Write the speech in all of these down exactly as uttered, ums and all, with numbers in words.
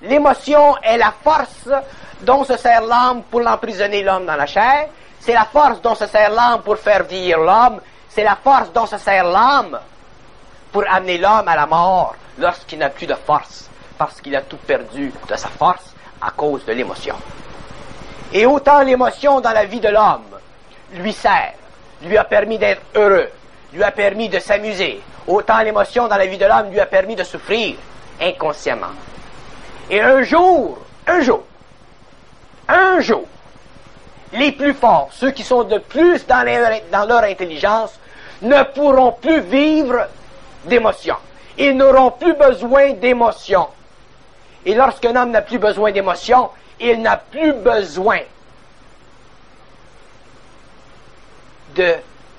l'émotion est la force dont se sert l'âme pour l'emprisonner l'homme dans la chair. C'est la force dont se sert l'âme pour faire vieillir l'homme. C'est la force dont se sert l'âme pour amener l'homme à la mort lorsqu'il n'a plus de force, parce qu'il a tout perdu de sa force à cause de l'émotion. Et autant l'émotion dans la vie de l'homme lui sert, lui a permis d'être heureux, lui a permis de s'amuser, autant l'émotion dans la vie de l'homme lui a permis de souffrir inconsciemment. Et un jour, un jour, un jour, les plus forts, ceux qui sont de plus dans, les, dans leur intelligence, ne pourront plus vivre d'émotions. Ils n'auront plus besoin d'émotions. Et lorsqu'un homme n'a plus besoin d'émotions, il n'a plus besoin de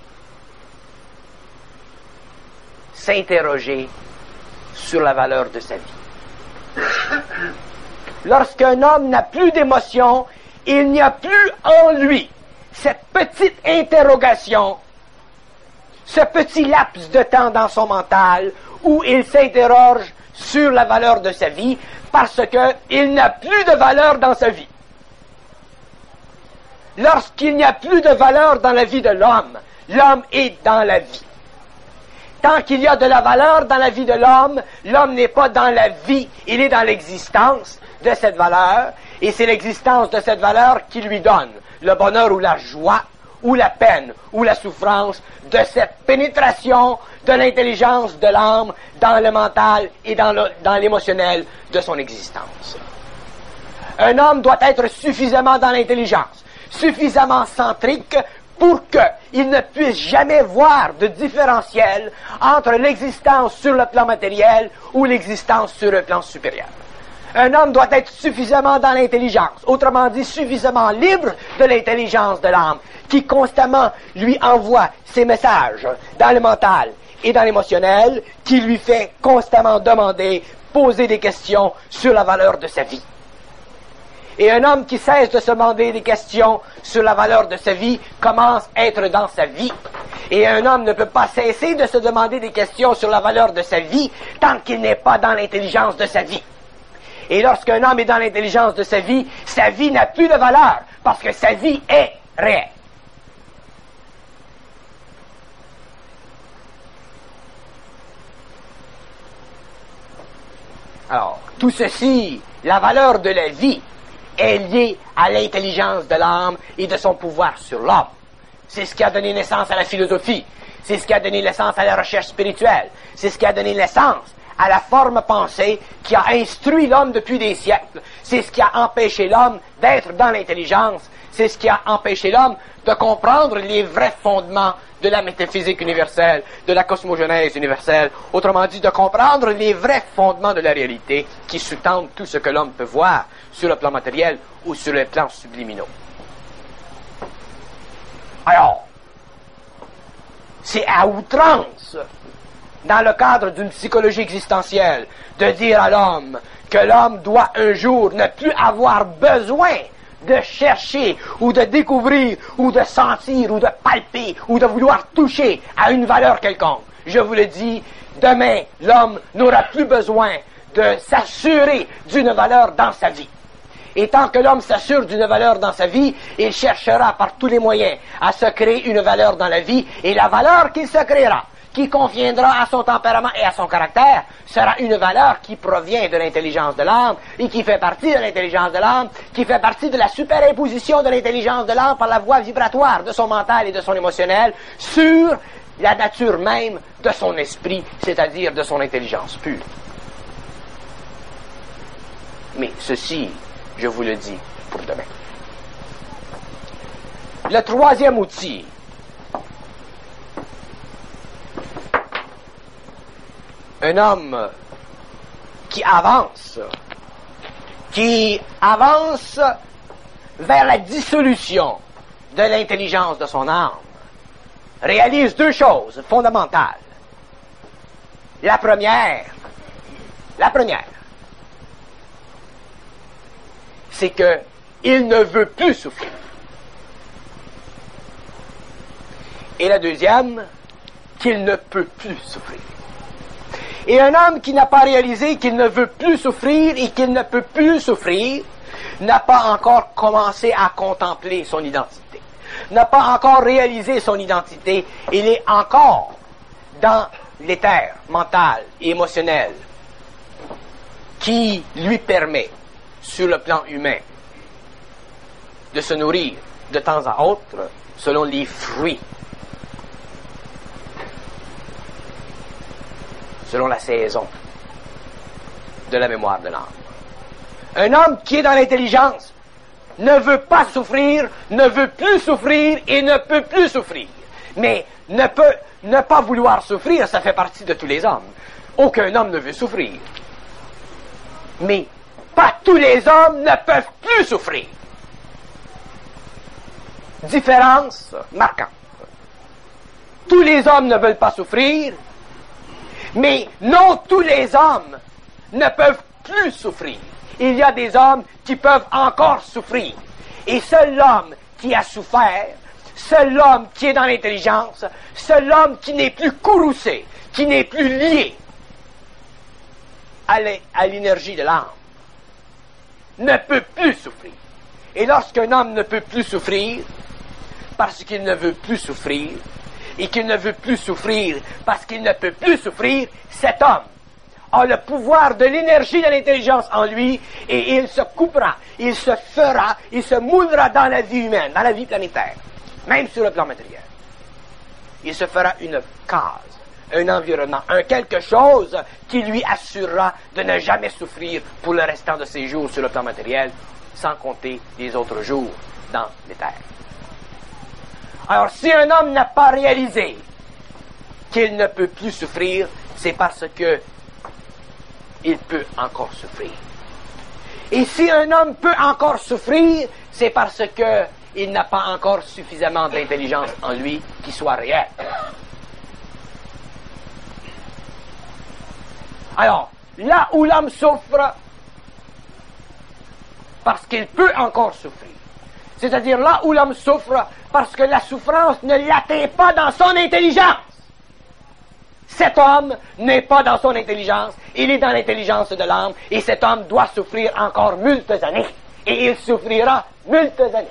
s'interroger sur la valeur de sa vie. Lorsqu'un homme n'a plus d'émotions, il n'y a plus en lui cette petite interrogation, ce petit laps de temps dans son mental où il s'interroge sur la valeur de sa vie parce qu'il n'a plus de valeur dans sa vie. Lorsqu'il n'y a plus de valeur dans la vie de l'homme, l'homme est dans la vie. Tant qu'il y a de la valeur dans la vie de l'homme, l'homme n'est pas dans la vie, il est dans l'existence de cette valeur, et c'est l'existence de cette valeur qui lui donne le bonheur ou la joie, ou la peine, ou la souffrance de cette pénétration de l'intelligence de l'âme dans le mental et dans, le, dans l'émotionnel de son existence. Un homme doit être suffisamment dans l'intelligence, suffisamment centrique pour qu'il ne puisse jamais voir de différentiel entre l'existence sur le plan matériel ou l'existence sur le plan supérieur. Un homme doit être suffisamment dans l'intelligence, autrement dit suffisamment libre de l'intelligence de l'âme, qui constamment lui envoie ses messages dans le mental et dans l'émotionnel, qui lui fait constamment demander, poser des questions sur la valeur de sa vie. Et un homme qui cesse de se demander des questions sur la valeur de sa vie commence à être dans sa vie. Et un homme ne peut pas cesser de se demander des questions sur la valeur de sa vie tant qu'il n'est pas dans l'intelligence de sa vie. Et lorsqu'un homme est dans l'intelligence de sa vie, sa vie n'a plus de valeur parce que sa vie est réelle. Alors, tout ceci, la valeur de la vie, est liée à l'intelligence de l'âme et de son pouvoir sur l'homme. C'est ce qui a donné naissance à la philosophie. C'est ce qui a donné naissance à la recherche spirituelle. C'est ce qui a donné naissance à la forme pensée qui a instruit l'homme depuis des siècles. C'est ce qui a empêché l'homme d'être dans l'intelligence. C'est ce qui a empêché l'homme de comprendre les vrais fondements de la métaphysique universelle, de la cosmogenèse universelle. Autrement dit, de comprendre les vrais fondements de la réalité qui sous-tendent tout ce que l'homme peut voir sur le plan matériel ou sur les plans subliminaux. Alors, c'est à outrance, dans le cadre d'une psychologie existentielle, de dire à l'homme que l'homme doit un jour ne plus avoir besoin de chercher, ou de découvrir, ou de sentir, ou de palper, ou de vouloir toucher à une valeur quelconque. Je vous le dis, demain, l'homme n'aura plus besoin de s'assurer d'une valeur dans sa vie. Et tant que l'homme s'assure d'une valeur dans sa vie, il cherchera par tous les moyens à se créer une valeur dans la vie, et la valeur qu'il se créera, qui conviendra à son tempérament et à son caractère, sera une valeur qui provient de l'intelligence de l'âme et qui fait partie de l'intelligence de l'âme, qui fait partie de la superimposition de l'intelligence de l'âme par la voie vibratoire de son mental et de son émotionnel sur la nature même de son esprit, c'est-à-dire de son intelligence pure. Mais ceci, je vous le dis pour demain. Le troisième outil, un homme qui avance, qui avance vers la dissolution de l'intelligence de son âme, réalise deux choses fondamentales. La première, la première, c'est que il ne veut plus souffrir. Et la deuxième, qu'il ne peut plus souffrir. Et un homme qui n'a pas réalisé qu'il ne veut plus souffrir et qu'il ne peut plus souffrir, n'a pas encore commencé à contempler son identité, n'a pas encore réalisé son identité. Il est encore dans l'éther mental et émotionnel qui lui permet, sur le plan humain, de se nourrir de temps à autre selon les fruits, selon la saison de la mémoire de l'âme. Un homme qui est dans l'intelligence ne veut pas souffrir, ne veut plus souffrir et ne peut plus souffrir. Mais ne peut ne pas vouloir souffrir, ça fait partie de tous les hommes. Aucun homme ne veut souffrir. Mais pas tous les hommes ne peuvent plus souffrir. Différence marquante. Tous les hommes ne veulent pas souffrir, mais non tous les hommes ne peuvent plus souffrir. Il y a des hommes qui peuvent encore souffrir. Et seul l'homme qui a souffert, seul l'homme qui est dans l'intelligence, seul l'homme qui n'est plus courroucé, qui n'est plus lié à l'énergie de l'âme, ne peut plus souffrir. Et lorsqu'un homme ne peut plus souffrir, parce qu'il ne veut plus souffrir, et qu'il ne veut plus souffrir parce qu'il ne peut plus souffrir, cet homme a le pouvoir de l'énergie de l'intelligence en lui, et il se coupera, il se fera, il se moulera dans la vie humaine, dans la vie planétaire, même sur le plan matériel. Il se fera une case, un environnement, un quelque chose qui lui assurera de ne jamais souffrir pour le restant de ses jours sur le plan matériel, sans compter les autres jours dans l'éther. Alors, si un homme n'a pas réalisé qu'il ne peut plus souffrir, c'est parce que il peut encore souffrir. Et si un homme peut encore souffrir, c'est parce que il n'a pas encore suffisamment d'intelligence en lui qui soit réelle. Alors, là où l'homme souffre, parce qu'il peut encore souffrir, c'est-à-dire là où l'homme souffre parce que la souffrance ne l'atteint pas dans son intelligence. Cet homme n'est pas dans son intelligence, il est dans l'intelligence de l'âme, et cet homme doit souffrir encore multes années, et il souffrira multes années.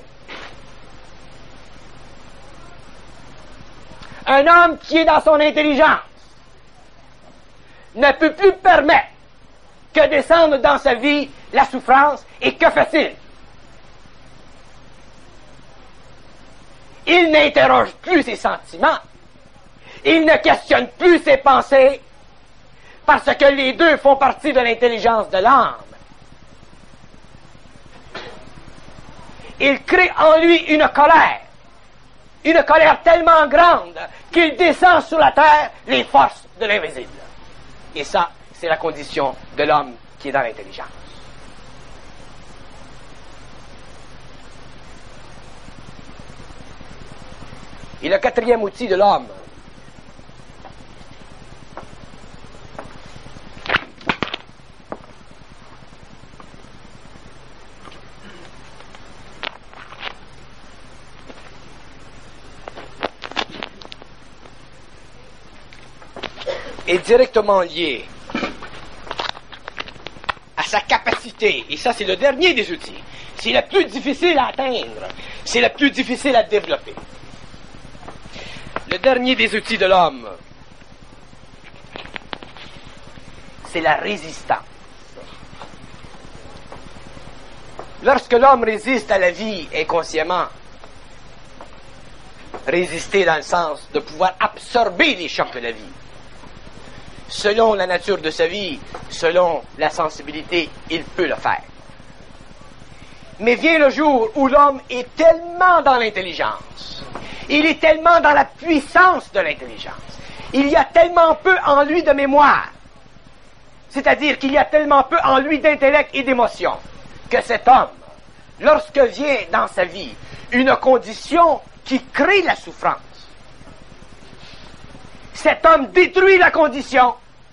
Un homme qui est dans son intelligence ne peut plus permettre que descendre dans sa vie la souffrance, et que fait-il? Il n'interroge plus ses sentiments. Il ne questionne plus ses pensées, parce que les deux font partie de l'intelligence de l'âme. Il crée en lui une colère, une colère tellement grande qu'il descend sur la terre les forces de l'invisible. Et ça, c'est la condition de l'homme qui est dans l'intelligence. Et le quatrième outil de l'homme, est directement lié à sa capacité, et ça c'est le dernier des outils, c'est le plus difficile à atteindre, c'est le plus difficile à développer. Le dernier des outils de l'homme, c'est la résistance. Lorsque l'homme résiste à la vie inconsciemment, résister dans le sens de pouvoir absorber les chocs de la vie, selon la nature de sa vie, selon la sensibilité, il peut le faire. Mais vient le jour où l'homme est tellement dans l'intelligence, il est tellement dans la puissance de l'intelligence, il y a tellement peu en lui de mémoire, c'est-à-dire qu'il y a tellement peu en lui d'intellect et d'émotion, que cet homme, lorsque vient dans sa vie une condition qui crée la souffrance, cet homme détruit la condition.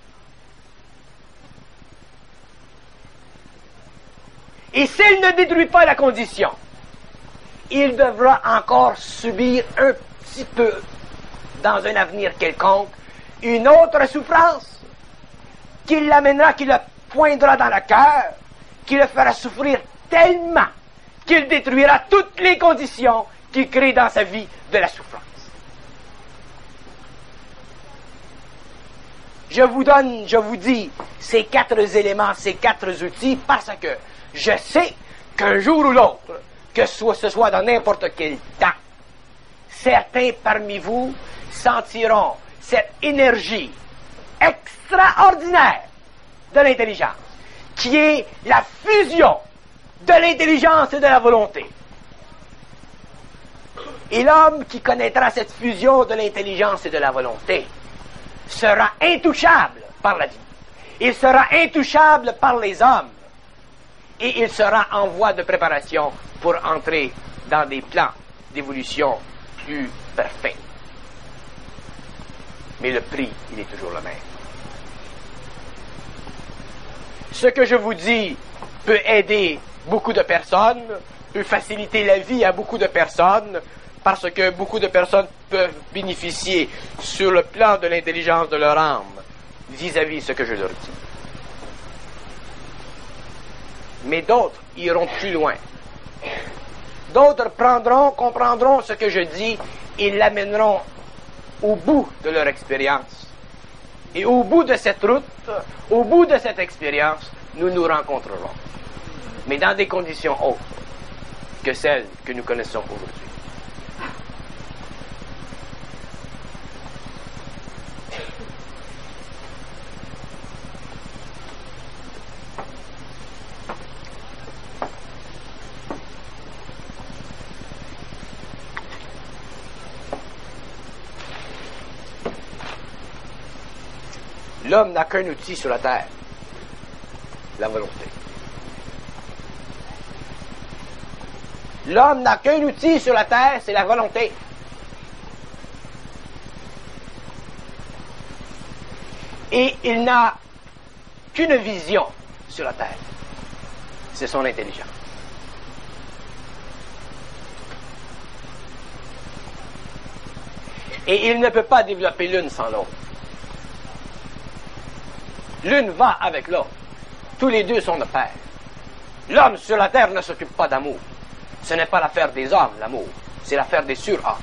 Et s'il ne détruit pas la condition, il devra encore subir un petit peu, dans un avenir quelconque, une autre souffrance qu'il l'amènera, qu'il le poindra dans le cœur, qu'il le fera souffrir tellement qu'il détruira toutes les conditions qui créent dans sa vie de la souffrance. Je vous donne, je vous dis ces quatre éléments, ces quatre outils, parce que je sais qu'un jour ou l'autre, que ce soit dans n'importe quel temps, certains parmi vous sentiront cette énergie extraordinaire de l'intelligence, qui est la fusion de l'intelligence et de la volonté. Et l'homme qui connaîtra cette fusion de l'intelligence et de la volonté sera intouchable par la vie. Il sera intouchable par les hommes. Et il sera en voie de préparation pour entrer dans des plans d'évolution plus parfaits. Mais le prix, il est toujours le même. Ce que je vous dis peut aider beaucoup de personnes, peut faciliter la vie à beaucoup de personnes, parce que beaucoup de personnes peuvent bénéficier sur le plan de l'intelligence de leur âme vis-à-vis de ce que je leur dis. Mais d'autres iront plus loin. D'autres prendront, comprendront ce que je dis et l'amèneront au bout de leur expérience. Et au bout de cette route, au bout de cette expérience, nous nous rencontrerons. Mais dans des conditions autres que celles que nous connaissons aujourd'hui. L'homme n'a qu'un outil sur la terre, la volonté. L'homme n'a qu'un outil sur la terre, c'est la volonté. Et il n'a qu'une vision sur la terre, c'est son intelligence. Et il ne peut pas développer l'une sans l'autre. L'une va avec l'autre. Tous les deux sont de pair. L'homme sur la terre ne s'occupe pas d'amour. Ce n'est pas l'affaire des hommes, l'amour. C'est l'affaire des surhommes.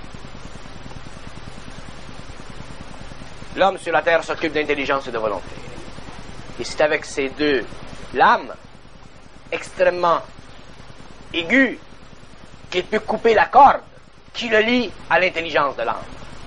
L'homme sur la terre s'occupe d'intelligence et de volonté. Et c'est avec ces deux lames extrêmement aiguës qu'il peut couper la corde qui le lie à l'intelligence de l'âme.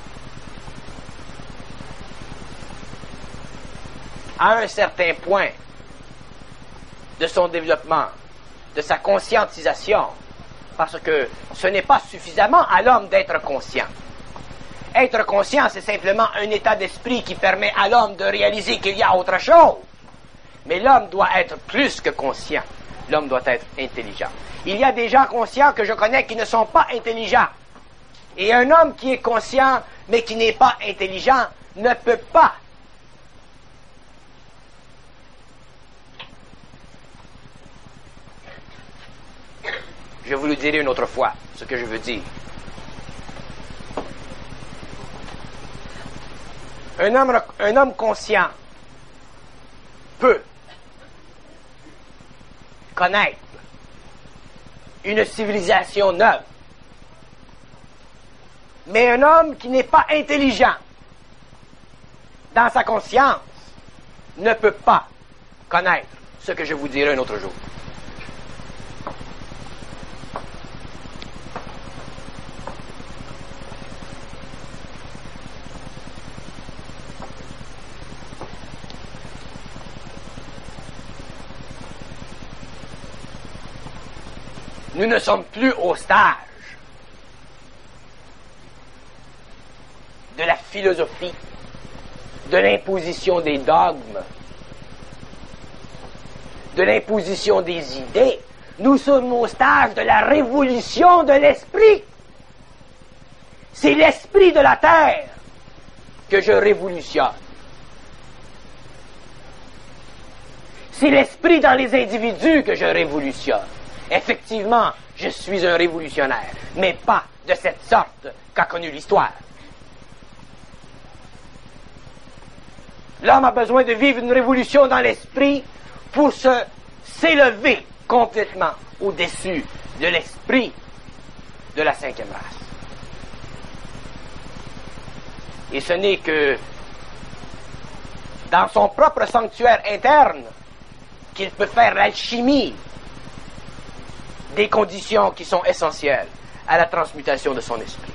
À un certain point de son développement, de sa conscientisation, parce que ce n'est pas suffisamment à l'homme d'être conscient. Être conscient, c'est simplement un état d'esprit qui permet à l'homme de réaliser qu'il y a autre chose. Mais l'homme doit être plus que conscient. L'homme doit être intelligent. Il y a des gens conscients que je connais qui ne sont pas intelligents. Et un homme qui est conscient, mais qui n'est pas intelligent, ne peut pas Je vous le dirai une autre fois, ce que je veux dire. Un homme, un homme conscient peut connaître une civilisation neuve. Mais un homme qui n'est pas intelligent dans sa conscience ne peut pas connaître ce que je vous dirai un autre jour. Nous ne sommes plus au stage de la philosophie, de l'imposition des dogmes, de l'imposition des idées. Nous sommes au stage de la révolution de l'esprit. C'est l'esprit de la terre que je révolutionne. C'est l'esprit dans les individus que je révolutionne. Effectivement, je suis un révolutionnaire, mais pas de cette sorte qu'a connue l'histoire. L'homme a besoin de vivre une révolution dans l'esprit pour se s'élever complètement au-dessus de l'esprit de la cinquième race. Et ce n'est que dans son propre sanctuaire interne qu'il peut faire l'alchimie des conditions qui sont essentielles à la transmutation de son esprit.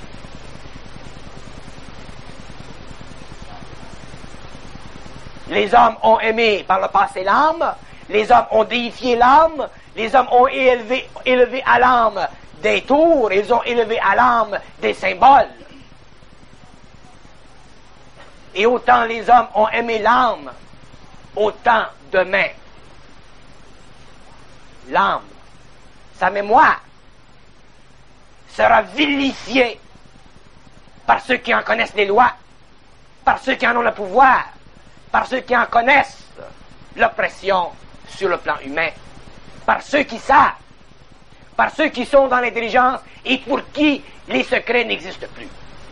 Les hommes ont aimé par le passé l'âme, les hommes ont déifié l'âme, les hommes ont élevé, élevé à l'âme des tours, ils ont élevé à l'âme des symboles. Et autant les hommes ont aimé l'âme, autant demain, l'âme, sa mémoire, sera vilifiée par ceux qui en connaissent les lois, par ceux qui en ont le pouvoir, par ceux qui en connaissent l'oppression sur le plan humain, par ceux qui savent, par ceux qui sont dans l'intelligence et pour qui les secrets n'existent plus.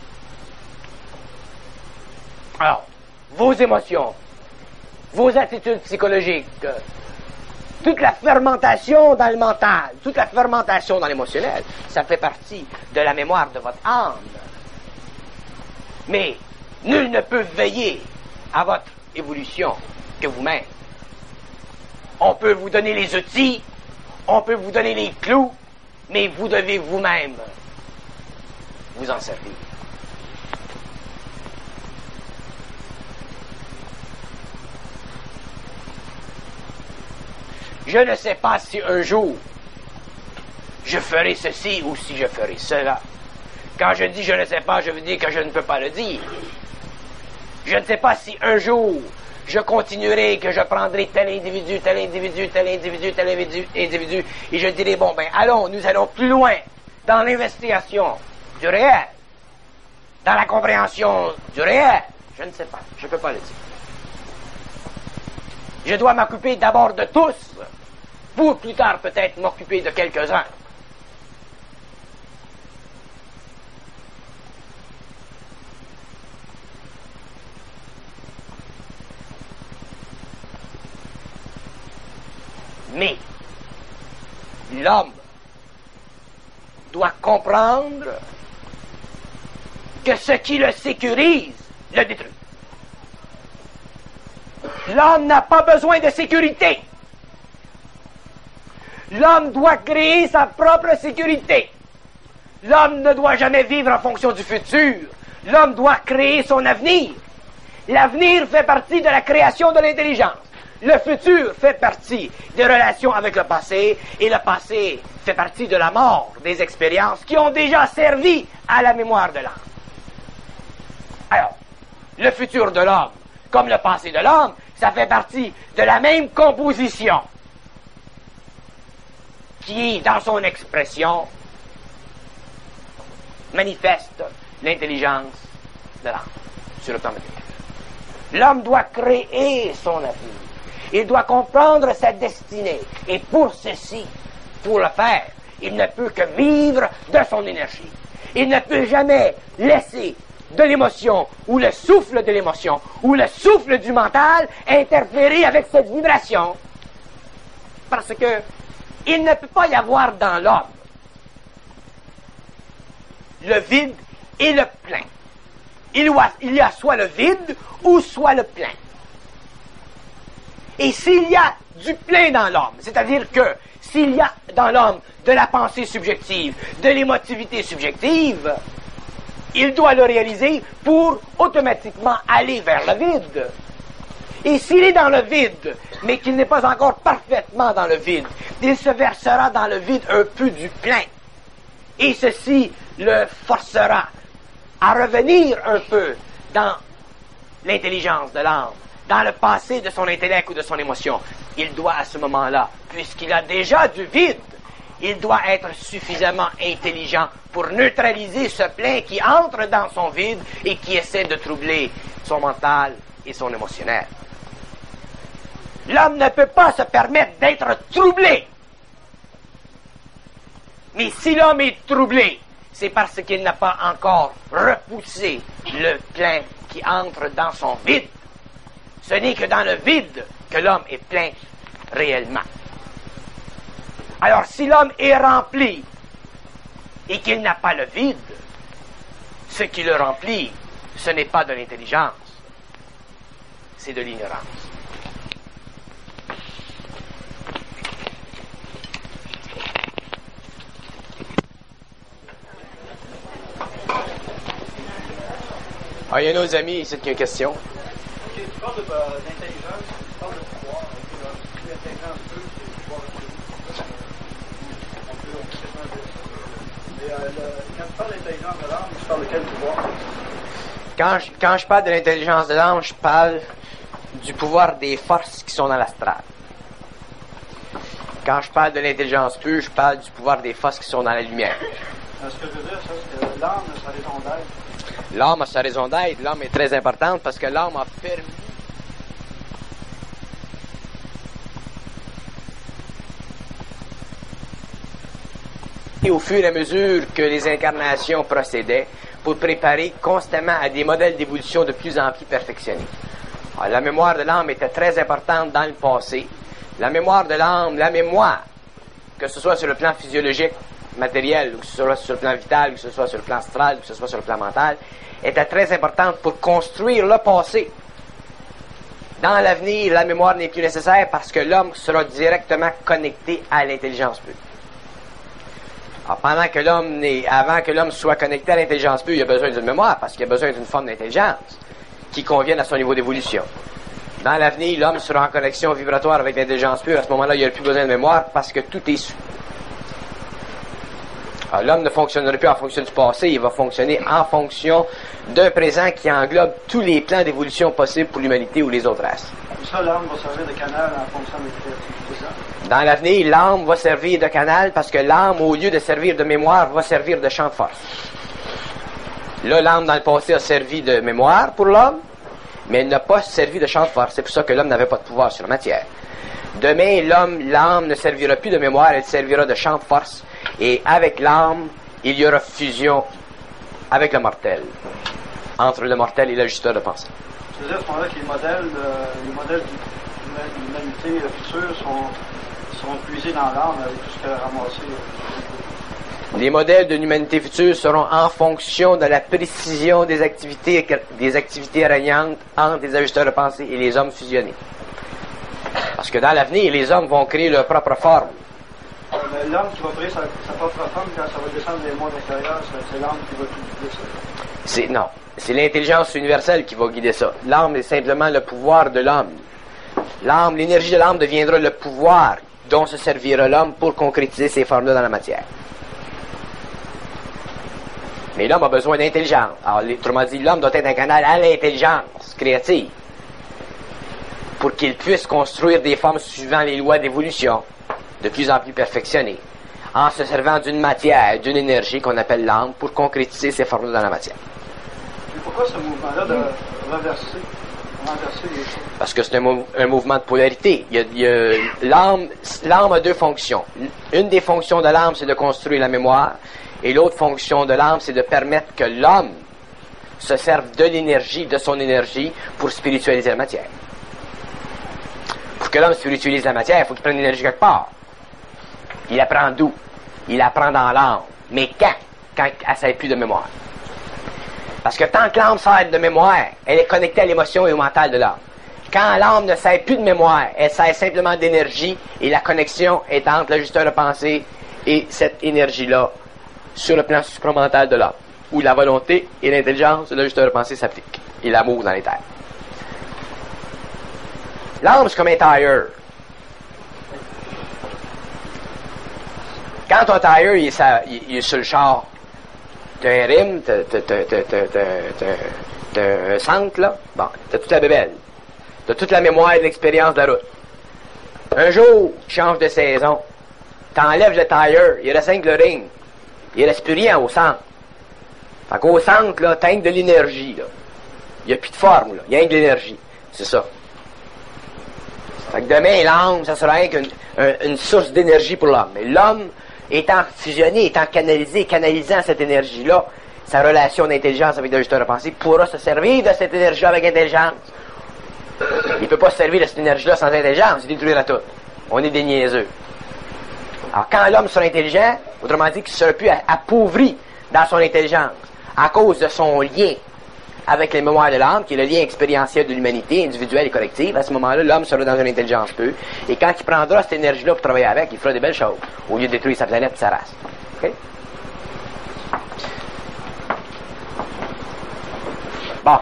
Alors, vos émotions, vos attitudes psychologiques, toute la fermentation dans le mental, toute la fermentation dans l'émotionnel, ça fait partie de la mémoire de votre âme. Mais nul ne peut veiller à votre évolution que vous-même. On peut vous donner les outils, on peut vous donner les clous, mais vous devez vous-même vous en servir. Je ne sais pas si un jour je ferai ceci ou si je ferai cela. Quand je dis je ne sais pas, je veux dire que je ne peux pas le dire. Je ne sais pas si un jour je continuerai, que je prendrai tel individu, tel individu, tel individu, tel individu, individu, et je dirai, bon ben, allons, nous allons plus loin dans l'investigation du réel, dans la compréhension du réel. Je ne sais pas, je ne peux pas le dire. Je dois m'occuper d'abord de tous, pour plus tard peut-être m'occuper de quelques-uns. Mais l'homme doit comprendre que ce qui le sécurise le détruit. L'homme n'a pas besoin de sécurité. L'homme doit créer sa propre sécurité. L'homme ne doit jamais vivre en fonction du futur. L'homme doit créer son avenir. L'avenir fait partie de la création de l'intelligence. Le futur fait partie des relations avec le passé, et le passé fait partie de la mort des expériences qui ont déjà servi à la mémoire de l'âme. Alors, le futur de l'homme, comme le passé de l'homme, ça fait partie de la même composition qui, dans son expression, manifeste l'intelligence de l'âme sur le plan matériel. L'homme doit créer son avenir. Il doit comprendre sa destinée. Et pour ceci, pour le faire, il ne peut que vivre de son énergie. Il ne peut jamais laisser de l'émotion, ou le souffle de l'émotion, ou le souffle du mental interférer avec cette vibration. Parce que il ne peut pas y avoir dans l'homme le vide et le plein. Il y a soit le vide ou soit le plein. Et s'il y a du plein dans l'homme, c'est-à-dire que s'il y a dans l'homme de la pensée subjective, de l'émotivité subjective, il doit le réaliser pour automatiquement aller vers le vide. Et s'il est dans le vide, mais qu'il n'est pas encore parfaitement dans le vide, il se versera dans le vide un peu du plein. Et ceci le forcera à revenir un peu dans l'intelligence de l'âme, dans le passé de son intellect ou de son émotion. Il doit à ce moment-là, puisqu'il a déjà du vide, il doit être suffisamment intelligent pour neutraliser ce plein qui entre dans son vide et qui essaie de troubler son mental et son émotionnel. L'homme ne peut pas se permettre d'être troublé. Mais si l'homme est troublé, c'est parce qu'il n'a pas encore repoussé le plein qui entre dans son vide. Ce n'est que dans le vide que l'homme est plein réellement. Alors, si l'homme est rempli et qu'il n'a pas le vide, ce qui le remplit, ce n'est pas de l'intelligence, c'est de l'ignorance. Ah, il y a nos amis ici qui ont une question. Ok, tu parles de, euh, d'intelligence, tu parles de pouvoir. Si l'intelligence peut, c'est le pouvoir absolu. On peut, on peut quasiment dire ça. Mais euh, le, quand tu parles d'intelligence de l'âme, tu parles de quel pouvoir? Quand je, quand je parle de l'intelligence de l'âme, je parle du pouvoir des forces qui sont dans l'astral. Quand je parle de l'intelligence pure, je parle du pouvoir des forces qui sont dans la lumière. Euh, ce que je veux dire, ça, c'est que l'âme, sa raison d'être. L'âme a sa raison d'être. L'âme est très importante parce que l'âme a permis et au fur et à mesure que les incarnations procédaient pour préparer constamment à des modèles d'évolution de plus en plus perfectionnés. Alors, la mémoire de l'âme était très importante dans le passé. La mémoire de l'âme, la mémoire, que ce soit sur le plan physiologique, matériel, ou que ce soit sur le plan vital, ou que ce soit sur le plan astral, ou que ce soit sur le plan mental, était très importante pour construire le passé. Dans l'avenir, la mémoire n'est plus nécessaire parce que l'homme sera directement connecté à l'intelligence pure. Alors, pendant que l'homme n'est, avant que l'homme soit connecté à l'intelligence pure, il a besoin d'une mémoire parce qu'il a besoin d'une forme d'intelligence qui convienne à son niveau d'évolution. Dans l'avenir, l'homme sera en connexion vibratoire avec l'intelligence pure. À ce moment-là, il n'y a plus besoin de mémoire parce que tout est su. Alors, l'homme ne fonctionnera plus en fonction du passé, il va fonctionner en fonction d'un présent qui englobe tous les plans d'évolution possibles pour l'humanité ou les autres races. Comme ça, l'âme va servir de canal en fonction des créatifs, c'est ça? Dans l'avenir, l'âme va servir de canal parce que l'âme, au lieu de servir de mémoire, va servir de champ de force. Là, l'âme dans le passé a servi de mémoire pour l'homme, mais elle n'a pas servi de champ de force. C'est pour ça que l'homme n'avait pas de pouvoir sur la matière. Demain, l'homme, l'âme ne servira plus de mémoire, elle servira de champ de force. Et avec l'âme, il y aura fusion avec le mortel, entre le mortel et l'ajusteur de pensée. C'est-à-dire à ce moment-là que les modèles, euh, les modèles de l'humanité future sont, sont puisés dans l'âme avec tout ce qu'elle a ramassé. Les modèles de l'humanité future seront en fonction de la précision des activités, des activités régnantes entre les ajusteurs de pensée et les hommes fusionnés. Parce que dans l'avenir, les hommes vont créer leur propre forme. Mais l'âme qui va créer sa, sa propre forme, quand ça va descendre des mondes intérieurs, c'est l'âme qui va tout guider ça. C'est, non, c'est l'intelligence universelle qui va guider ça. L'âme est simplement le pouvoir de l'homme. L'âme, l'énergie de l'âme deviendra le pouvoir dont se servira l'homme pour concrétiser ces formes-là dans la matière. Mais l'homme a besoin d'intelligence. Alors, autrement dit, l'homme doit être un canal à l'intelligence créative pour qu'il puisse construire des formes suivant les lois d'évolution, de plus en plus perfectionnées, en se servant d'une matière, d'une énergie qu'on appelle l'âme pour concrétiser ces formes dans la matière. Mais pourquoi ce mouvement-là de reverser, renverser les choses? Parce que c'est un, mou- un mouvement de polarité. Il y a, il y a, l'âme, l'âme a deux fonctions. Une des fonctions de l'âme, c'est de construire la mémoire, et l'autre fonction de l'âme, c'est de permettre que l'homme se serve de l'énergie, de son énergie, pour spiritualiser la matière. Pour que l'homme spiritualise la matière, il faut qu'il prenne l'énergie quelque part. Il apprend d'où? Il apprend dans l'âme. Mais quand? Quand elle ne sert plus de mémoire. Parce que tant que l'âme sert de mémoire, elle est connectée à l'émotion et au mental de l'âme. Quand l'âme ne sert plus de mémoire, elle sert simplement d'énergie et la connexion est entre l'ajusteur de pensée et cette énergie-là sur le plan supramental de l'âme, où la volonté et l'intelligence de l'ajusteur de pensée s'appliquent et l'amour dans les terres. L'âme, c'est comme un tire. Quand ton tire il est, sa, il, il est sur le char, t'as un rime, t'as, t'as, t'as, t'as, t'as, t'as, t'as un centre, là, bon, t'as toute la bébelle. T'as toute la mémoire et l'expérience de la route. Un jour, tu changes de saison, t'enlèves le tire, il reste cinq le ring. Il reste plus rien au centre. Fait qu'au centre, là, t'as rien que de l'énergie, là. Il n'y a plus de forme, là. Il y a rien que de l'énergie. C'est ça. Fait que demain, l'âme, ça sera rien qu'une un, une source d'énergie pour l'homme. Mais l'homme, étant fusionné, étant canalisé, canalisant cette énergie-là, sa relation d'intelligence avec l'ajusteur de pensée, pourra se servir de cette énergie avec intelligence Il ne peut pas se servir de cette énergie-là sans intelligence, il détruira tout. On est des niaiseux. Alors, quand l'homme sera intelligent, autrement dit qu'il ne sera plus appauvri dans son intelligence, à cause de son lien avec les mémoires de l'âme, qui est le lien expérientiel de l'humanité, individuelle et collective, à ce moment-là, l'homme sera dans une intelligence peu. Et quand il prendra cette énergie-là pour travailler avec, il fera des belles choses, au lieu de détruire sa planète et sa race. Okay? Bon.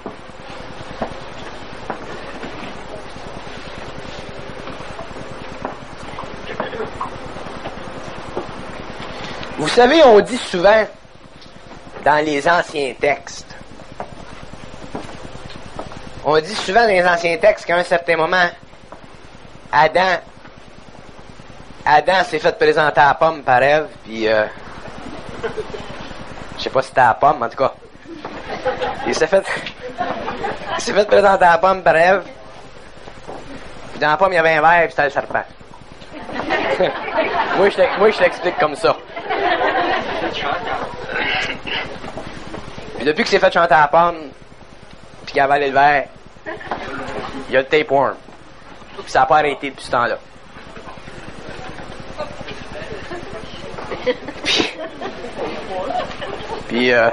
Vous savez, on dit souvent dans les anciens textes, on dit souvent dans les anciens textes qu'à un certain moment, Adam, Adam s'est fait présenter à la pomme par Ève, puis euh, je sais pas si c'était à la pomme, en tout cas. Il s'est fait, il s'est fait présenter à la pomme par Ève, puis dans la pomme, il y avait un verre, puis c'était le serpent. moi, je moi, je l'explique comme ça. Puis depuis qu'il s'est fait chanter à la pomme, puis qu'il a avalé le verre, il y a le tapeworm. Puis ça n'a pas arrêté depuis ce temps-là. Puis, puis euh,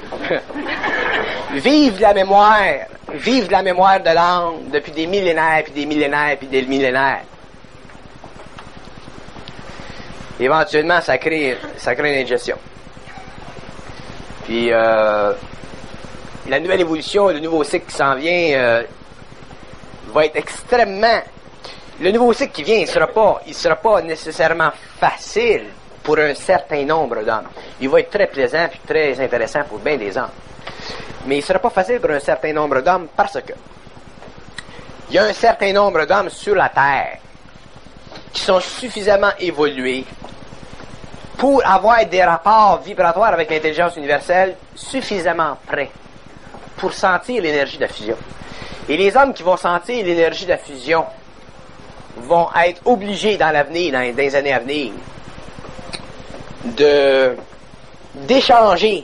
vive la mémoire, vive la mémoire de l'âme depuis des millénaires, puis des millénaires, puis des millénaires. Éventuellement, ça crée, ça crée une indigestion. Puis, euh, la nouvelle évolution, le nouveau cycle qui s'en vient, euh, va être extrêmement... Le nouveau cycle qui vient, il sera pas, il sera pas nécessairement facile pour un certain nombre d'hommes. Il va être très plaisant puis très intéressant pour bien des hommes. Mais il sera pas facile pour un certain nombre d'hommes parce que il y a un certain nombre d'hommes sur la Terre qui sont suffisamment évolués pour avoir des rapports vibratoires avec l'intelligence universelle suffisamment près pour sentir l'énergie de la fusion. Et les hommes qui vont sentir l'énergie de la fusion vont être obligés dans l'avenir, dans, dans les années à venir, de d'échanger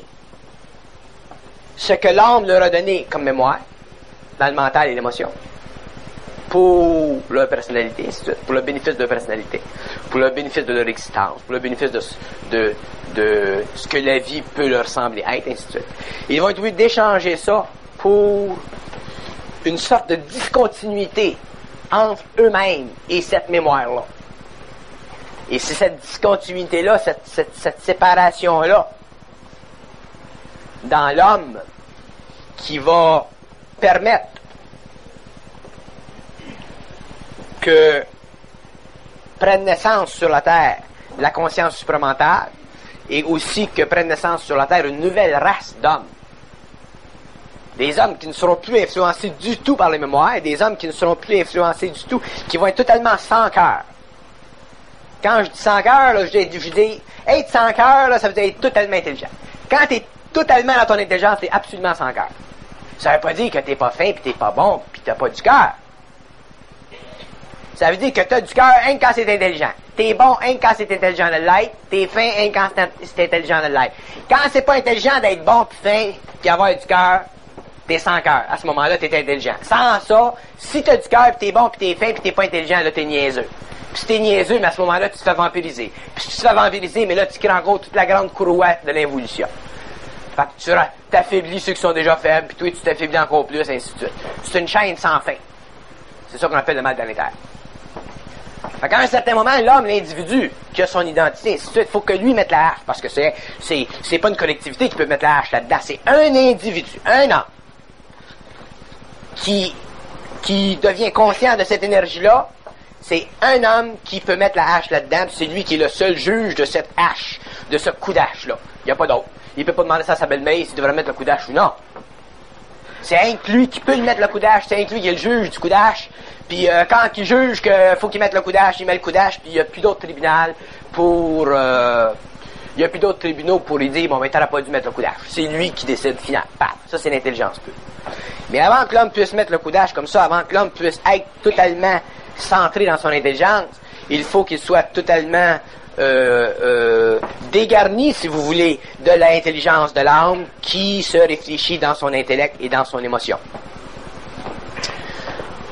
ce que l'âme leur a donné comme mémoire, dans le mental et l'émotion, pour leur personnalité, ainsi de suite, pour le bénéfice de leur personnalité, pour le bénéfice de leur existence, pour le bénéfice de, de, de ce que la vie peut leur sembler être, ainsi de suite. Ils vont être obligés d'échanger ça pour une sorte de discontinuité entre eux-mêmes et cette mémoire-là. Et c'est cette discontinuité-là, cette, cette, cette séparation-là dans l'homme qui va permettre que prenne naissance sur la Terre la conscience supramentale et aussi que prenne naissance sur la Terre une nouvelle race d'hommes. Des hommes qui ne seront plus influencés du tout par les mémoires, et des hommes qui ne seront plus influencés du tout, qui vont être totalement sans cœur. Quand je dis sans cœur, là, je dis, je dis être sans cœur, là, ça veut dire être totalement intelligent. Quand tu es totalement dans ton intelligence, tu es absolument sans cœur. Ça veut pas dire que t'es pas fin, puis t'es pas bon, puis t'as pas du cœur. Ça veut dire que t'as du cœur rien que quand c'est intelligent. T'es bon rien que quand c'est intelligent de l'être. T'es fin rien que quand c'est intelligent de l'être. Quand c'est pas intelligent d'être bon pis fin, pis avoir du cœur, t'es sans cœur. À ce moment-là, t'es intelligent. Sans ça, si t'as du cœur pis t'es bon pis t'es fin pis t'es pas intelligent, là t'es niaiseux. Pis si t'es niaiseux, mais à ce moment-là, tu te fais vampiriser. Pis si tu te fais vampiriser, mais là tu crées en gros toute la grande courroie de l'involution. Fait que tu t'affaiblis ceux qui sont déjà faibles, puis toi tu t'affaiblis encore plus, ainsi de suite. C'est une chaîne sans fin. C'est ça qu'on appelle le mal planétaire. Fait qu'à un certain moment, l'homme, l'individu, qui a son identité, ainsi de suite, il faut que lui mette la hache, parce que c'est, c'est, c'est pas une collectivité qui peut mettre la hache là-dedans, c'est un individu, un homme, qui, qui devient conscient de cette énergie-là. C'est un homme qui peut mettre la hache là-dedans, puis c'est lui qui est le seul juge de cette hache, de ce coup d'hache-là. Il n'y a pas d'autre. Il peut pas demander ça à sa belle-mère s'il devrait mettre le coup d'hache ou non. C'est rien que lui qui peut lui mettre le coup d'hache, c'est rien que lui qui est le juge du coup d'hache. Puis euh, quand il juge qu'il faut qu'il mette le coup d'hache, il met le coup d'hache, puis il n'y a plus d'autres tribunaux pour... Euh, il n'y a plus d'autres tribunaux pour lui dire, bon, ben, t'aurais pas dû mettre le coup d'hache. C'est lui qui décide, finalement. Paf, ça, c'est l'intelligence pure. Mais avant que l'homme puisse mettre le coup d'hache comme ça, avant que l'homme puisse être totalement centré dans son intelligence, il faut qu'il soit totalement euh, euh, dégarni, si vous voulez, de l'intelligence de l'âme qui se réfléchit dans son intellect et dans son émotion.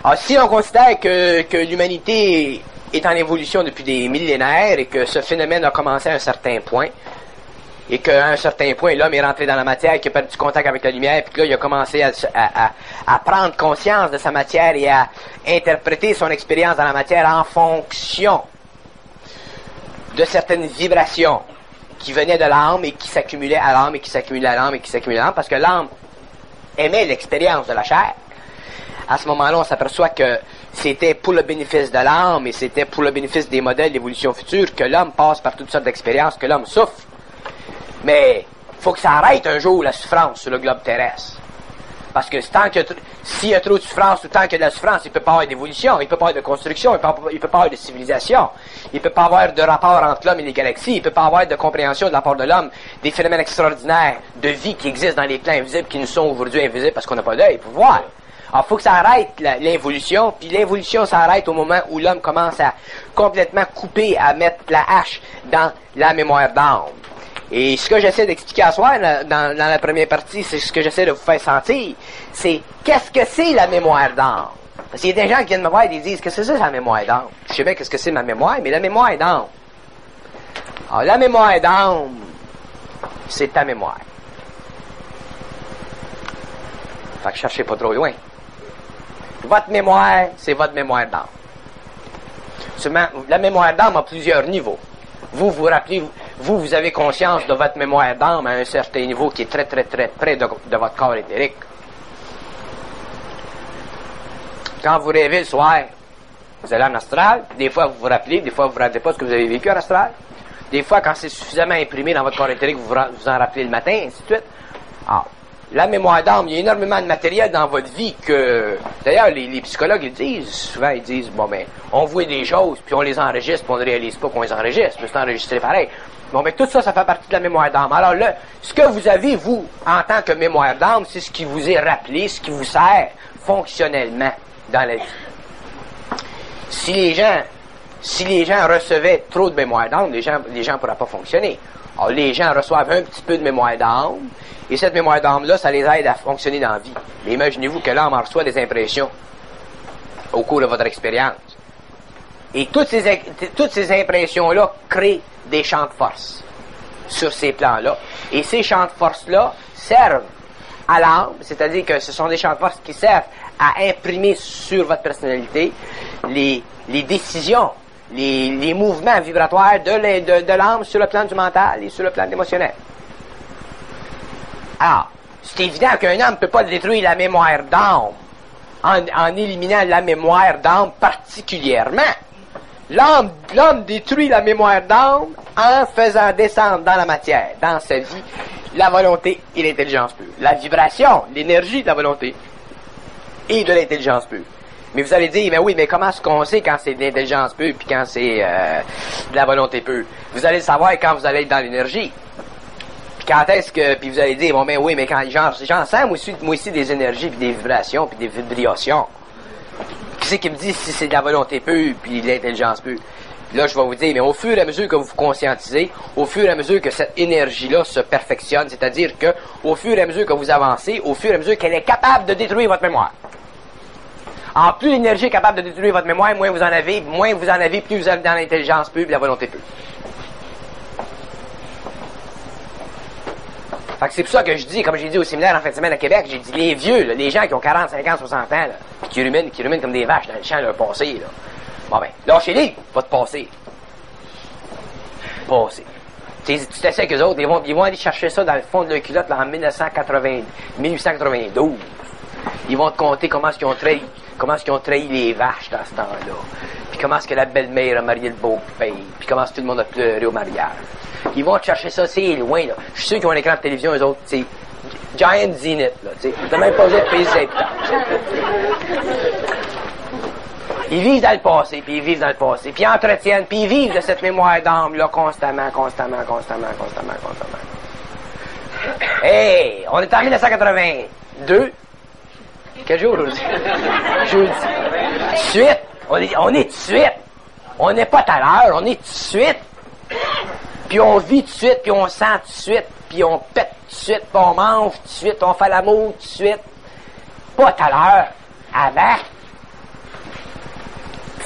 Alors, si on considère que, que l'humanité est en évolution depuis des millénaires et que ce phénomène a commencé à un certain point, et qu'à un certain point, l'homme est rentré dans la matière, qu'il a perdu contact avec la lumière, puis que là, il a commencé à, à, à, à prendre conscience de sa matière et à interpréter son expérience dans la matière en fonction de certaines vibrations qui venaient de l'âme et qui s'accumulaient à l'âme et qui s'accumulaient à l'âme et qui s'accumulaient à l'âme, parce que l'âme aimait l'expérience de la chair. À ce moment-là, on s'aperçoit que c'était pour le bénéfice de l'âme et c'était pour le bénéfice des modèles d'évolution future que l'homme passe par toutes sortes d'expériences, que l'homme souffre. Mais il faut que ça arrête un jour la souffrance sur le globe terrestre. Parce que tant que s'il y a trop de souffrance, ou tant qu'il y a de la souffrance, il ne peut pas avoir d'évolution, il ne peut pas avoir de construction, il ne peut pas avoir de civilisation, il ne peut pas avoir de rapport entre l'homme et les galaxies, il ne peut pas avoir de compréhension de la part de l'homme des phénomènes extraordinaires de vie qui existent dans les plans invisibles qui nous sont aujourd'hui invisibles parce qu'on n'a pas d'œil pour voir. Alors, il faut que ça arrête l'évolution, puis l'évolution s'arrête au moment où l'homme commence à complètement couper, à mettre la hache dans la mémoire d'âme. Et ce que j'essaie d'expliquer à soi dans, dans la première partie, c'est ce que j'essaie de vous faire sentir, c'est qu'est-ce que c'est la mémoire d'âme? Parce qu'il y a des gens qui viennent me voir et ils disent, qu'est-ce que c'est la mémoire d'âme? Je sais bien qu'est-ce que c'est ma mémoire, mais la mémoire d'âme. Alors, la mémoire d'âme, c'est ta mémoire. Fait que cherchez pas trop loin. Votre mémoire, c'est votre mémoire d'âme. Seulement, la mémoire d'âme a plusieurs niveaux. Vous, vous rappelez, vous, vous avez conscience de votre mémoire d'âme à un certain niveau qui est très, très, très près de, de votre corps éthérique. Quand vous rêvez le soir, vous allez en astral, des fois vous vous rappelez, des fois vous ne vous rappelez pas ce que vous avez vécu en astral. Des fois, quand c'est suffisamment imprimé dans votre corps éthérique, vous vous en rappelez le matin, et ainsi de suite. Alors, la mémoire d'âme, il y a énormément de matériel dans votre vie que... D'ailleurs, les, les psychologues, ils disent, souvent, ils disent, bon, ben, on voit des choses, puis on les enregistre, puis on ne réalise pas qu'on les enregistre, mais c'est enregistré pareil. Bon, ben, tout ça, ça fait partie de la mémoire d'âme. Alors là, ce que vous avez, vous, en tant que mémoire d'âme, c'est ce qui vous est rappelé, ce qui vous sert fonctionnellement dans la vie. Si les gens, si les gens recevaient trop de mémoire d'âme, les gens, les gens ne pourraient pas fonctionner. Alors, les gens reçoivent un petit peu de mémoire d'âme, et cette mémoire d'âme-là, ça les aide à fonctionner dans la vie. Mais imaginez-vous que l'âme en reçoit des impressions au cours de votre expérience. Et toutes ces, toutes ces impressions-là créent des champs de force sur ces plans-là. Et ces champs de force-là servent à l'âme, c'est-à-dire que ce sont des champs de force qui servent à imprimer sur votre personnalité les, les décisions, les, les mouvements vibratoires de, de, de l'âme sur le plan du mental et sur le plan émotionnel. Alors, c'est évident qu'un homme ne peut pas détruire la mémoire d'âme en, en éliminant la mémoire d'âme particulièrement. L'homme, l'homme détruit la mémoire d'âme en faisant descendre dans la matière, dans sa vie, la volonté et l'intelligence pure. La vibration, l'énergie de la volonté et de l'intelligence pure. Mais vous allez dire, mais oui, mais comment est-ce qu'on sait quand c'est de l'intelligence pure puis quand c'est euh, de la volonté pure? Vous allez le savoir quand vous allez être dans l'énergie. Puis quand est-ce que, puis vous allez dire, bon, ben oui, mais quand j'en, j'en sens, moi aussi, moi aussi, des énergies, puis des vibrations, puis des vibrations. Qui c'est qui me dit si c'est de la volonté pure, puis de l'intelligence pure? Puis là, je vais vous dire, mais au fur et à mesure que vous vous conscientisez, au fur et à mesure que cette énergie-là se perfectionne, c'est-à-dire que, au fur et à mesure que vous avancez, au fur et à mesure qu'elle est capable de détruire votre mémoire. En plus l'énergie est capable de détruire votre mémoire, moins vous en avez, moins vous en avez, plus vous êtes dans l'intelligence pure, puis la volonté pure. Fait que c'est pour ça que je dis, comme j'ai dit au séminaire en fin de semaine à Québec, j'ai dit les vieux, là, les gens qui ont quarante, cinquante, soixante ans, là, pis qui ruminent, qui ruminent comme des vaches dans le champ de leur passé, là. Bon ben, lâchez-les, votre passé. Passé. Tu t'essaies qu'eux autres, ils vont, ils vont aller chercher ça dans le fond de leur culotte, là, en dix-neuf cent quatre-vingts, dix-huit cent quatre-vingt-douze. Ils vont te compter comment est-ce qu'ils ont trahi, comment est-ce qu'ils ont trahi les vaches dans ce temps-là. Puis comment est-ce que la belle-mère a marié le beau-père, puis comment est-ce que tout le monde a pleuré au mariage. Ils vont te chercher ça, c'est loin, là. Je suis sûr qu'ils ont un écran de télévision, eux autres, c'est Giant Zenith, là, tu sais. T'as même pas besoin de payer sept ans. Ils vivent dans le passé, puis ils vivent dans le passé, puis ils entretiennent, puis ils vivent de cette mémoire d'âme-là constamment, constamment, constamment, constamment, constamment. Hey, on est en dix-neuf cent quatre-vingt-deux. Quel jour aujourd'hui? Jeudi. Suite. On est, on est de suite. On n'est pas tout à l'heure, on est de suite. Puis on vit tout de suite, puis on sent tout de suite, puis on pète tout de suite, puis on mange tout de suite, on fait l'amour tout de suite. Pas tout à l'heure, avant.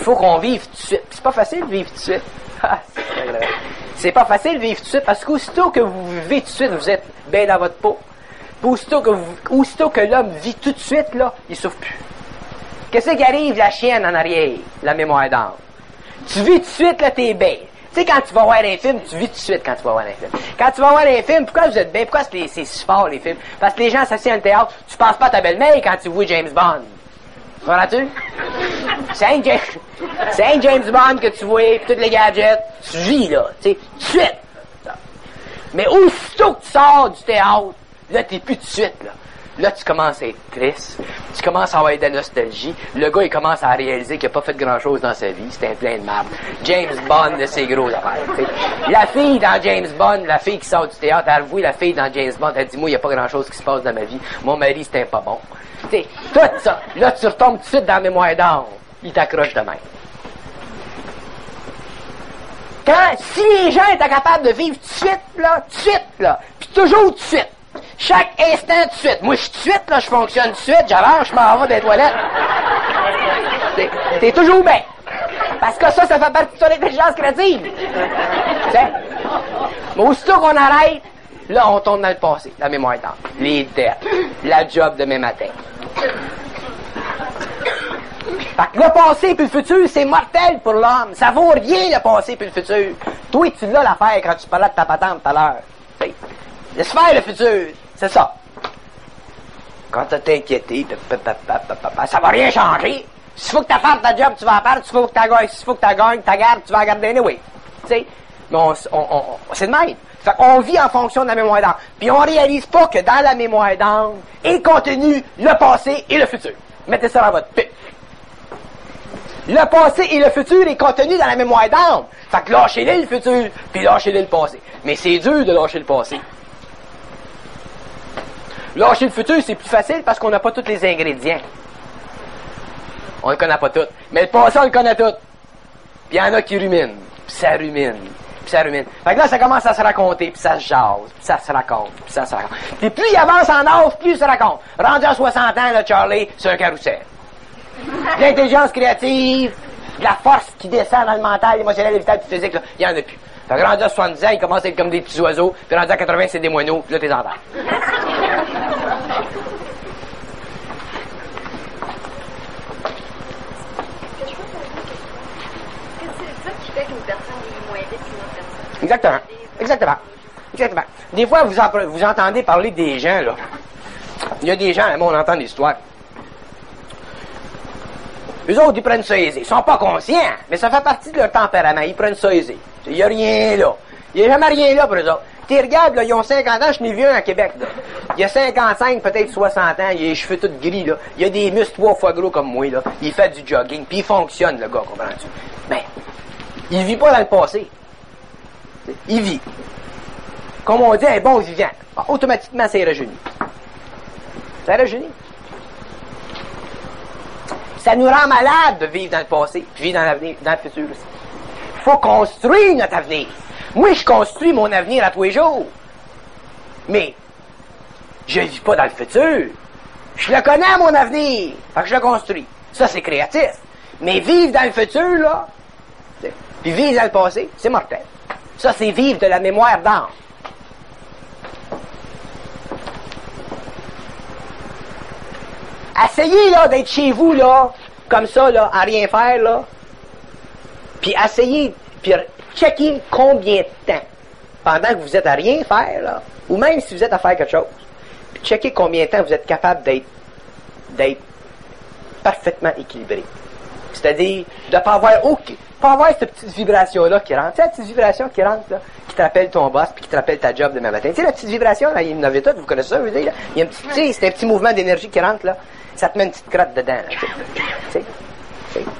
faut qu'on vive tout de suite. C'est pas facile de vivre tout de suite. C'est pas facile de vivre tout de suite parce qu'aussitôt que vous vivez tout de suite, vous êtes bien dans votre peau. Puis aussitôt que, vous, aussitôt que l'homme vit tout de suite, là, il souffre plus. Qu'est-ce qui arrive, la chienne en arrière, la mémoire d'âme? Tu vis tout de suite, là, t'es bien. Tu sais, quand tu vas voir un film, tu vis tout de suite quand tu vas voir un film. Quand tu vas voir un film, pourquoi vous êtes bien? Pourquoi c'est, c'est si fort, les films? Parce que les gens s'assiedent dans le théâtre, tu penses pas à ta belle-mère quand tu vois James Bond. Comprends-tu? C'est un, James, c'est un James Bond que tu vois, pis tous les gadgets, tu vis, là, tu sais, tout de suite. Mais aussitôt que tu sors du théâtre, là, t'es plus tout de suite, là. Là, tu commences à être triste. Tu commences à avoir de la nostalgie. Le gars, il commence à réaliser qu'il n'a pas fait grand-chose dans sa vie. C'était un plein de marde. James Bond, de ses gros affaires. T'sais. La fille dans James Bond, la fille qui sort du théâtre, elle avoue, la fille dans James Bond, elle dit, moi, il n'y a pas grand-chose qui se passe dans ma vie. Mon mari, c'était pas bon. T'sais, tout ça. Là, tu retombes tout de suite dans la mémoire d'or. Il t'accroche de même. Quand, si les gens étaient capables de vivre tout de suite, là, tout de suite, là, puis toujours tout de suite, chaque instant tout de suite. Moi, je suis tout de suite, là, je fonctionne tout de suite, j'avance, je m'en vais des toilettes. T'es, t'es toujours bien. Parce que ça, ça fait partie de ton intelligence créative. T'sais? Mais aussitôt qu'on arrête, là, on tombe dans le passé, la mémoire d'âme, les dettes, la job demain matin. Fait que le passé puis le futur, c'est mortel pour l'homme. Ça vaut rien, le passé puis le futur. Toi, tu l'as l'affaire quand tu parlais de ta patente tout à l'heure. T'sais? Laisse faire le futur, c'est ça. Quand tu t'es inquiété, ça va rien changer. S'il faut que tu fasses ta job, tu vas la faire. S'il faut que tu gagnes, s'il faut que tu gagnes, tu gardes, tu vas la garder anyway. Tu sais, mais on, on, on, c'est de même. Fait qu'on vit en fonction de la mémoire d'âme. Puis on réalise pas que dans la mémoire d'âme est contenu le passé et le futur. Mettez ça dans votre pipe. Le passé et le futur est contenu dans la mémoire d'âme. Fait que lâchez-le le futur, puis lâchez-le le passé. Mais c'est dur de lâcher le passé. Lâcher le futur, c'est plus facile parce qu'on n'a pas tous les ingrédients. On le connaît pas tous. Mais le passé, on le connaît tout. Puis il y en a qui ruminent. Puis ça rumine. Puis ça rumine. Fait que là, ça commence à se raconter. Puis ça se jase. Puis ça se raconte. Puis ça se raconte. Puis plus il avance en âge, plus il se raconte. Rendu à soixante ans, là, Charlie, c'est un carrousel. L'intelligence créative, la force qui descend dans le mental, l'émotionnel, le vital, le physique, là, il y en a plus. Fait que rendu à soixante-dix ans, il commence à être comme des petits oiseaux. Puis rendu à quatre-vingts, c'est des moineaux. Puis là, t'es en terre. Exactement. Exactement. Exactement. Des fois, vous, en, vous entendez parler des gens, là. Il y a des gens, là, on entend des histoires. Eux autres, ils prennent ça aisé. Ils sont pas conscients, mais ça fait partie de leur tempérament. Ils prennent ça aisé. Il n'y a rien là. Il n'y a jamais rien là pour eux autres. Tu regardes, là, ils ont cinquante ans, je n'ai vu un à Québec, là. Il a cinquante-cinq, peut-être soixante ans, il a les cheveux tout gris, là. Il a des muscles trois fois gros comme moi, là. Il fait du jogging, puis il fonctionne, le gars, comprends-tu? Ben, il vit pas dans le passé. Il vit. Comme on dit, un bon vivant. Automatiquement, c'est rajeuni. C'est rajeuni. Ça nous rend malade de vivre dans le passé, puis vivre dans l'avenir, dans le futur aussi. Il faut construire notre avenir. Moi, je construis mon avenir à tous les jours. Mais, je ne vis pas dans le futur. Je le connais, mon avenir. Fait que je le construis. Ça, c'est créatif. Mais vivre dans le futur, là, puis vivre dans le passé, c'est mortel. Ça, c'est vivre de la mémoire d'âme. Essayez, là, d'être chez vous, là, comme ça, là, à rien faire, là. Puis essayez, puis checkez combien de temps, pendant que vous êtes à rien faire, là, ou même si vous êtes à faire quelque chose, puis checkez combien de temps vous êtes capable d'être, d'être parfaitement équilibré. C'est-à-dire, de ne pas avoir aucun, pas avoir cette petite vibration-là qui rentre. Tu sais, la petite vibration qui rentre, là, qui te rappelle ton boss, puis qui te rappelle ta job demain matin. Tu sais, la petite vibration, là, il y en avait toutes, vous connaissez ça, je veux dire, là. Il y a un petit, tu sais, c'est un petit mouvement d'énergie qui rentre, là. Ça te met une petite crotte dedans, là, tu sais. Tu sais. Tu sais.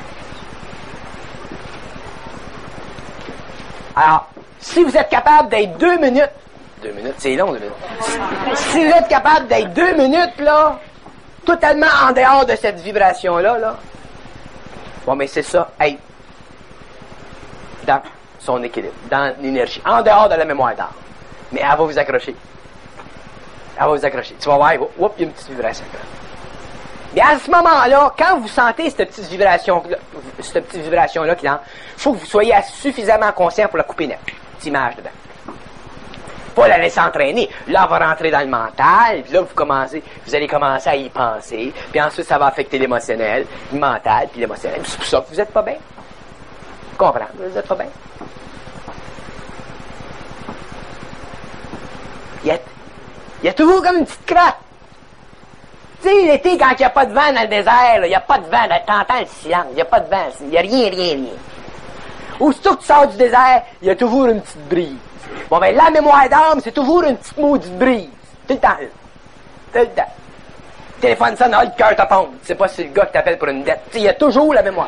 Alors, si vous êtes capable d'être deux minutes, deux minutes, c'est long, deux minutes. Si vous êtes capable d'être deux minutes, là, totalement en dehors de cette vibration-là, là, bon, mais c'est ça, être dans son équilibre, dans l'énergie, en dehors de la mémoire d'âme. Mais elle va vous accrocher. Elle va vous accrocher. Tu vas voir, oups, il y a une petite vibration. Bien, à ce moment-là, quand vous sentez cette petite vibration, cette petite vibration-là qui lance, il faut que vous soyez suffisamment conscient pour la couper net. Cette image dedans. Pas la laisser entraîner. Là, on va rentrer dans le mental, puis là, vous commencez, vous allez commencer à y penser, puis ensuite, ça va affecter l'émotionnel, le mental, puis l'émotionnel. C'est pour ça que vous êtes pas bien. Vous comprenez? Vous êtes pas bien. Il y a, il y a toujours comme une petite crotte. Tu sais, l'été, quand il n'y a pas de vent dans le désert, il n'y a pas de vent, t'entends le silence, il n'y a pas de vent, il n'y a rien, rien, rien. Aussitôt que tu sors du désert, il y a toujours une petite brise. Bon, ben, la mémoire d'âme, c'est toujours une petite maudite brise. Tout le temps. Tout le temps. Le téléphone sonne, ah, le cœur te pompe. Tu sais pas si c'est le gars qui t'appelle pour une dette. Tu sais, il y a toujours la mémoire.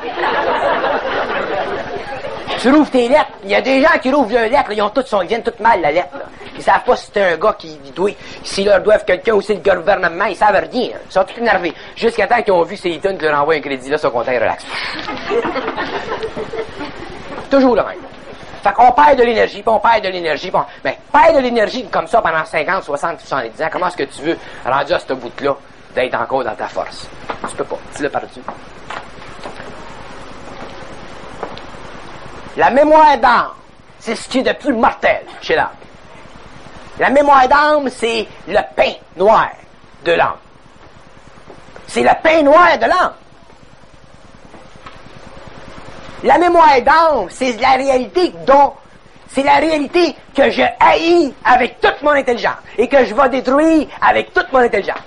Tu rouvres tes lettres. Il y a des gens qui rouvrent leurs lettres, ils ont toutes son, ils viennent toutes mal, la lettre, là. Ils savent pas si c'est un gars qui doit, s'ils leur doivent quelqu'un ou si c'est le gouvernement, ils savent rien. Ils sont tous énervés. Jusqu'à temps qu'ils ont vu ces tonnes qui leur envoient un crédit, là, sur le compte, relax. Toujours le même. Fait qu'on perd de l'énergie, puis on perd de l'énergie, bon, ben, perd de l'énergie comme ça pendant cinquante, soixante, soixante-dix ans. Comment est-ce que tu veux, rendu à ce bout-là, d'être encore dans ta force? Tu peux pas. Tu l'as perdu. La mémoire d'âme, c'est ce qui est de plus mortel chez l'âme. La mémoire d'âme, c'est le pain noir de l'âme. C'est le pain noir de l'âme. La mémoire d'âme, c'est la réalité dont, c'est la réalité que je haïs avec toute mon intelligence et que je vais détruire avec toute mon intelligence.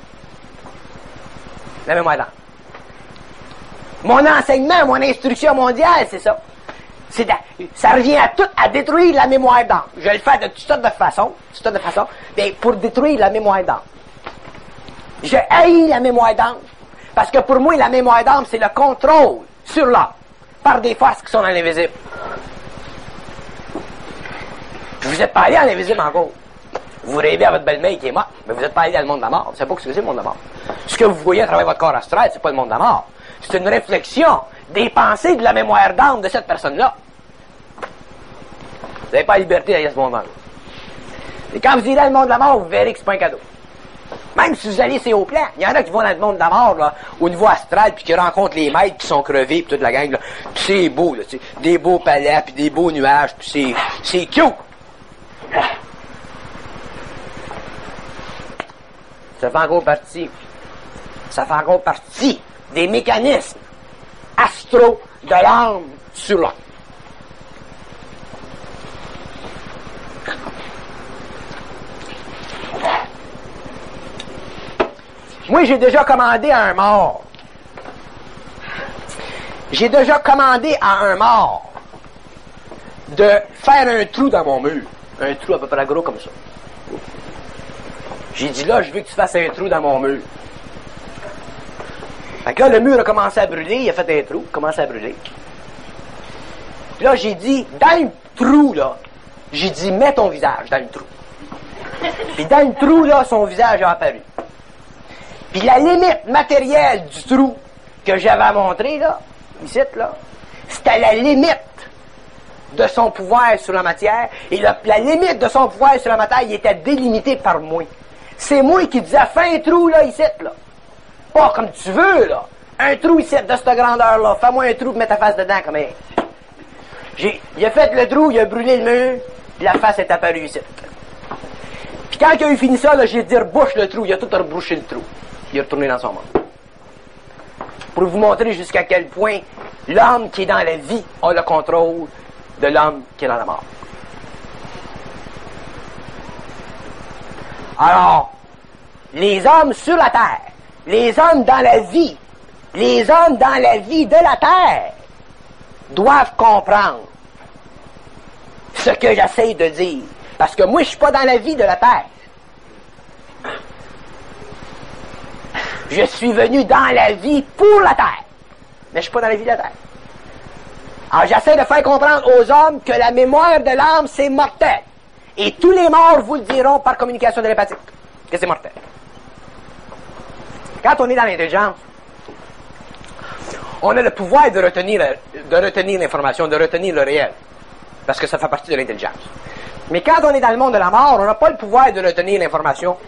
La mémoire d'âme. Mon enseignement, mon instruction mondiale, c'est ça. C'est de, ça revient à tout, à détruire la mémoire d'âme. Je le fais de toutes sortes de façons, toutes sortes de façons, mais pour détruire la mémoire d'âme. Je haïs la mémoire d'âme, parce que pour moi, la mémoire d'âme, c'est le contrôle sur l'âme, par des forces qui sont dans l'invisible. Vous n'êtes pas allé à l'invisible encore. Vous rêvez à votre belle-mère qui est morte, mais vous n'êtes pas allé dans le monde de la mort. Vous ne savez pas ce que c'est le monde de la mort. Ce que vous voyez à travers votre corps astral, c'est pas le monde de la mort. C'est une réflexion des pensées de la mémoire d'âme de cette personne-là. Vous n'avez pas la liberté d'aller à ce monde-là. Et quand vous irez dans le monde de la mort, vous verrez que c'est pas un cadeau. Même si vous allez, c'est au plan. Il y en a qui vont dans le monde de la mort, là, au niveau astral, puis qui rencontrent les maîtres qui sont crevés, puis toute la gang, là. Puis c'est beau, là, tu sais. Des beaux palais, puis des beaux nuages, puis c'est, c'est cute. Ça fait encore partie, ça fait encore partie des mécanismes astro de l'âme sur l'âme. Moi, j'ai déjà commandé à un mort. J'ai déjà commandé à un mort de faire un trou dans mon mur. Un trou à peu près gros comme ça. J'ai dit là, je veux que tu fasses un trou dans mon mur. Fait que là, le mur a commencé à brûler, il a fait un trou, il a commencé à brûler. Puis là, j'ai dit, dans le trou, là, j'ai dit, mets ton visage dans le trou. Puis dans le trou, là, son visage a apparu. Puis la limite matérielle du trou que j'avais à montrer, là, ici, là, c'était la limite de son pouvoir sur la matière, et la, la limite de son pouvoir sur la matière, il était délimité par moi. C'est moi qui disais, fais un trou, là, ici, là. Pas comme tu veux, là. Un trou ici, de cette grandeur-là. Fais-moi un trou, mets ta face dedans, comme elle. J'ai, il a fait le trou, il a brûlé le mur, puis la face est apparue ici. Puis quand il a eu fini ça, là, j'ai dit, rebouche le trou. Il a tout rebouché le trou. Il est retourné dans son monde. Pour vous montrer jusqu'à quel point l'homme qui est dans la vie a le contrôle de l'homme qui est dans la mort. Alors, les hommes sur la terre, les hommes dans la vie, les hommes dans la vie de la terre doivent comprendre ce que j'essaie de dire. Parce que moi, je suis pas dans la vie de la terre. Je suis venu dans la vie pour la terre. Mais je suis pas dans la vie de la terre. Alors, j'essaie de faire comprendre aux hommes que la mémoire de l'âme, c'est mortel. Et tous les morts vous le diront par communication télépathique, que c'est mortel. Quand on est dans l'intelligence, on a le pouvoir de retenir, de retenir l'information, de retenir le réel. Parce que ça fait partie de l'intelligence. Mais quand on est dans le monde de la mort, on n'a pas le pouvoir de retenir l'information.